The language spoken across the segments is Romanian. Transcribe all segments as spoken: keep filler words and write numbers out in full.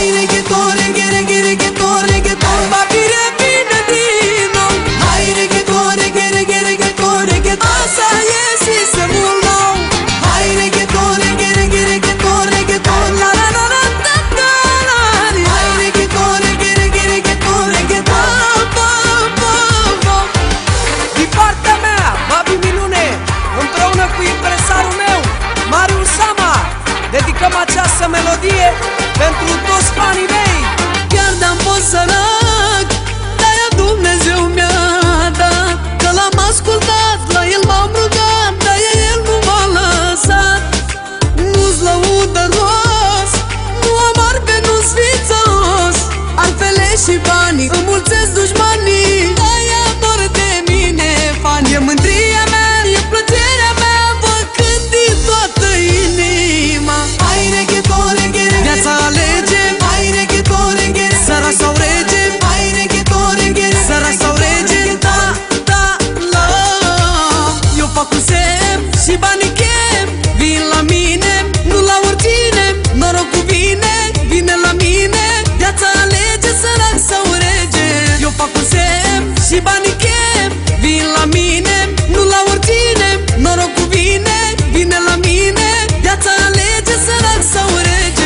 Hai reggaeton, reggae, reggae, reggaeton, reggaeton, va bine, bine din nou. Hai reggaeton, reggae, reggae, reggaeton, reggaeton, asta e sistemul nou. Hai reggaeton, reggae, reggae, reggaeton, reggaeton, la la la la la la la. Hai reggaeton, reggae, reggae, reggaeton, reggaeton, po, po, po. Din partea mea, Babi Minune, împreună cu impresarul meu, Marius Sama, dedicăm această melodie pentru toți fanii mei. Chiar de-am fost sărac, de-aia Dumnezeu mi-a dat, că l-am ascultat, la el m-am rugat, de-aia el nu m-a lăsat. Nu-ți lăudă rost, nu am arbe, nu-s fițos, altfele și banii înmulțesc dușmanii, de-aia mor de mine fani. E mândria mea, e plăcerea mea, văd când din toată inima. Hai reggaeton, reggae, reggae, viața alege. Hai reggaeton, reggae, sărac sau rege. Hai reggaeton, reggae, sărac sau rege. Da, da, la. Eu fac un semn și banii chem, vin la mine, nu la oricine. Norocul vine, vine la mine, viața alege, sărac sau rege. Eu fac un semn și banii chem, vin la mine, nu la oricine. Norocul vine, vine la mine, viața alege, sărac sau rege.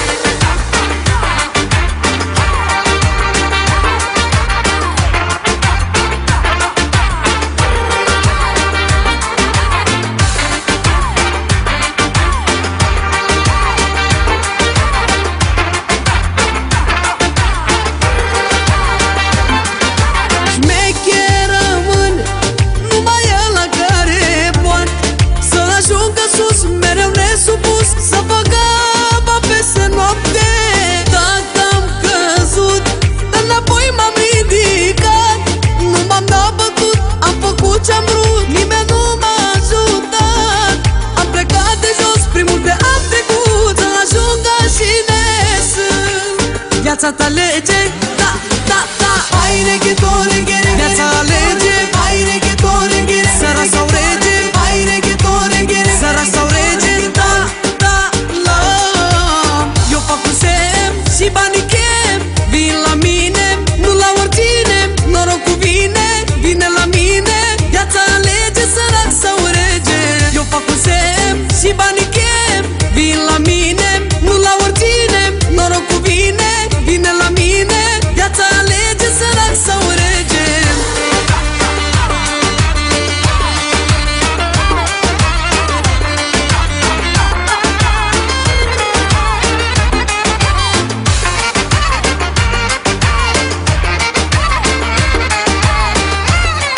Șmecher rămân numai ăla care poate să ajungă sus, mereu nesupus, să facă apa peste noapte. Dacă am căzut, înapoi m-am ridicat, nu m-am dat bătut, am făcut ce-am vrut, nimeni nu m-a ajutat. Am plecat de jos, prin multe am trecut, să ajung și ne sunt. Viața ta alege, da, da, da. Hai reggaeton, reggae, reggae, viața alege. Hai reggaeton, reggae, sărac sau rege. Hai reggaeton, reggae, sărac sau rege. Da, da, la. Eu fac un semn și banii chem, vin la mine, nu la oricine. Norocul vine, vine la mine, viața alege, sărac sau rege. Eu fac un semn și banii chem, vin la mine, nu la oricine. Norocul vine, vine la mine, viața alege, sărac sau rege.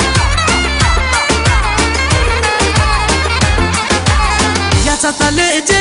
Viața ta alege,